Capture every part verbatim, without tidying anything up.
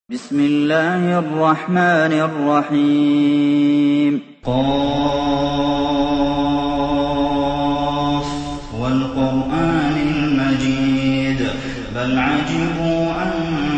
بسم الله الرحمن الرحيم قاف والقرآن المجيد بل عجبوا أن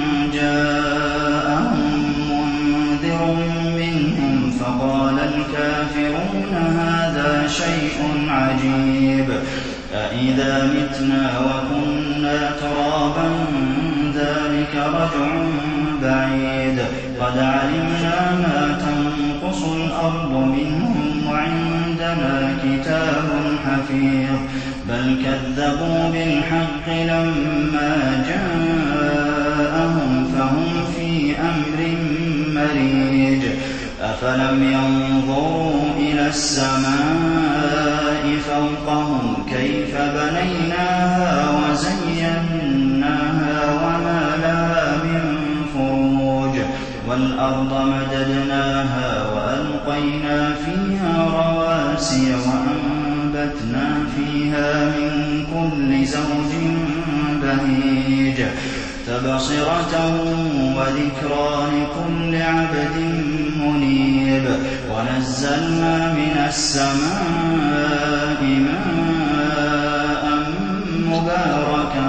جاءهم منذر منهم فقال الكافرون هذا شيء عجيب أإذا متنا وكنا ترابا ذلك رجع بعيد قد علمنا ما تنقص الأرض منهم وعندنا كتاب حفيظ بل كذبوا بالحق لما جاءهم فهم في أمر مريج أفلم ينظروا إلى السماء فوقهم كيف بنيناها وزيناها وما لها من فروج والأرض مددناها وألقينا فيها رواسي وأنبتنا فيها من كل زوج بهيج تبصرة وذكرى لكل عبد منيب ونزلنا من السماء ماء مباركا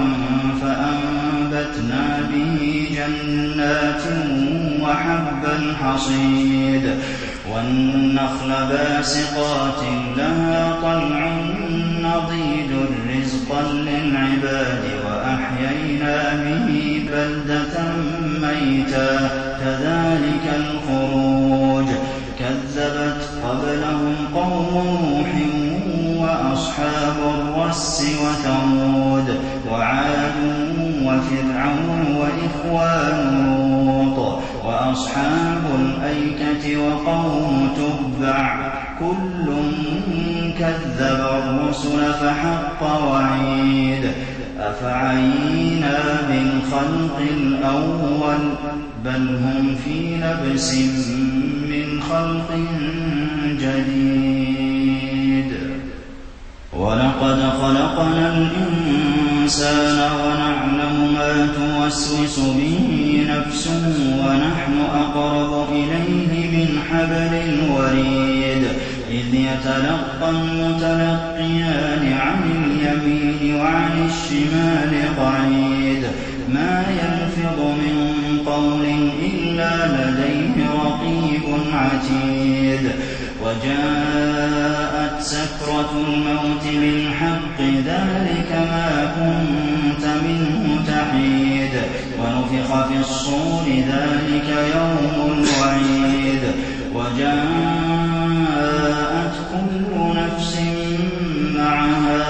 فأنبتنا به جنات وحب الحصيد والنخل باسقات لها طلع نضيد رزقا للعباد وأحيينا به بلدة ميتا كذلك الخروج كذبت قبلهم قوم نوح وأصحاب الرس وثمود وعاد وفرعون وإخوان لوط وأصحاب الأيكة وقوم تبع كل كذب الرسل فحق وعيد أفعينا بالخلق الأول بل هم في لبس من خلق جديد ولقد خلقنا الإنسان ونعلم ما توسوس به نفسه ونحن أقرب إليه من حبل الوريد إذ يتلقى المتلقيان عن اليمين وعن الشمال قعيد ما يلفظ من قول إلا لديه رقيب عتيد وجاءت سكرة الموت بالحق ذلك ما كنت منه تحيد ونفخ في الصور ذلك يوم الوعيد وجاءت كل نفس معها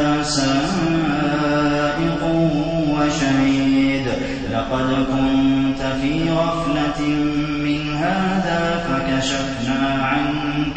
سائق وشهيد لقد كنت في غفلة من هذا فكشفنا عنك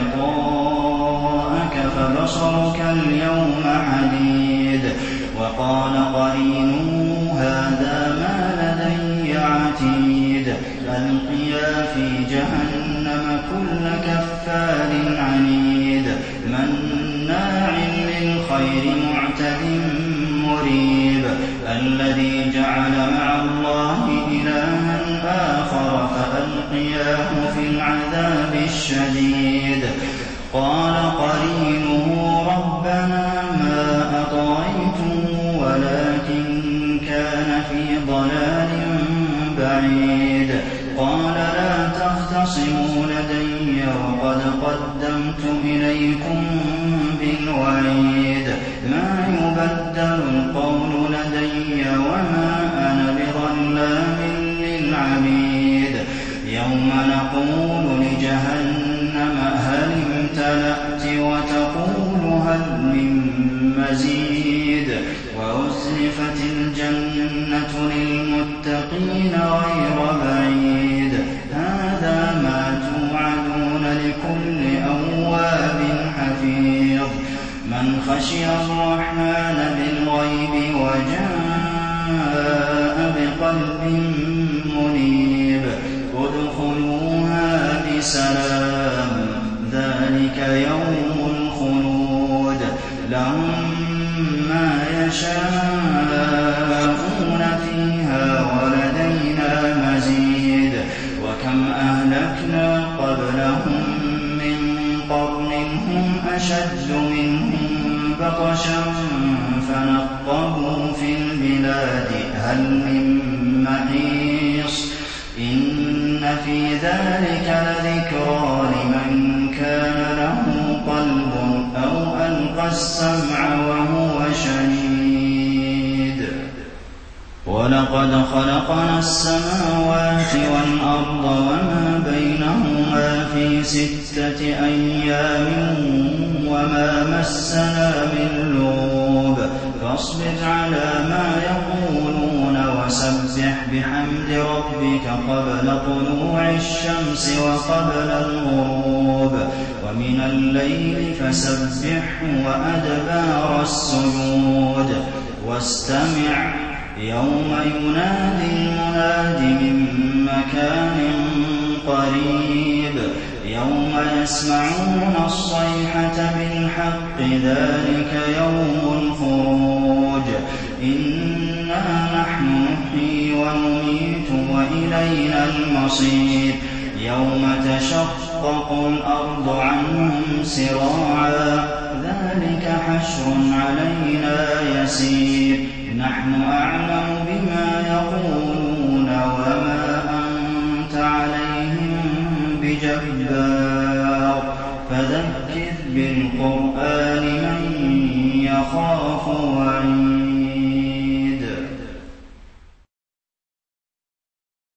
غطاءك فبصرك اليوم حديد وقال قرينه هذا ما لدي عتيد ألقيا في جهنم كل كفار عنيد مناع للخير معتد مريب الذي جعل مع الله إلها آخر فألقياه في العذاب الشديد قال قرينه ربنا ما أطغيته ولكن كان في ضلال بعيد قال لا تختصموا لدي وقد قدمت إليكم بالوعيد ما يبدل القول لدي وما أنا بظلام للعبيد يوم نقول لجهنم هل امتلأت وتقول هل من مزيد وأزلفت الجنة للمتقين غير بعيد هذا ما توعدون لكل أواب حفيظ من خشي الرحمن بالغيب وجاء بقلب منيب ادخلوها بسلام ذلك يوم الخلود لهم ما يشاءون فيها ولدينا مزيد وكم أهلكنا قبلهم من قرن هم أشد منهم بطشا فنقبوا في البلاد هل من محيص إن في ذلك لذكرى لمن كان له قلب أو ألقى السمع وهو شهيد ولقد خلقنا السماوات والأرض وما بينهما في ستة أيام وما مسنا من لغوب فاصبر على ما يقولون وسبح بحمد ربك قبل طلوع الشمس وقبل الغروب ومن الليل فسبحه وأدبار السجود واستمع يوم ينادي المناد من مكان قريب يوم يسمعون الصيحة بالحق ذلك يوم الخروج إنا نحن نحيي ونميت وإلينا المصير يوم تشقق الأرض عنهم سراعا ذلك حشر علينا يسير نحن أعلم بما يقولون وما أنت عليهم بجبار فذكر بالقرآن من يخاف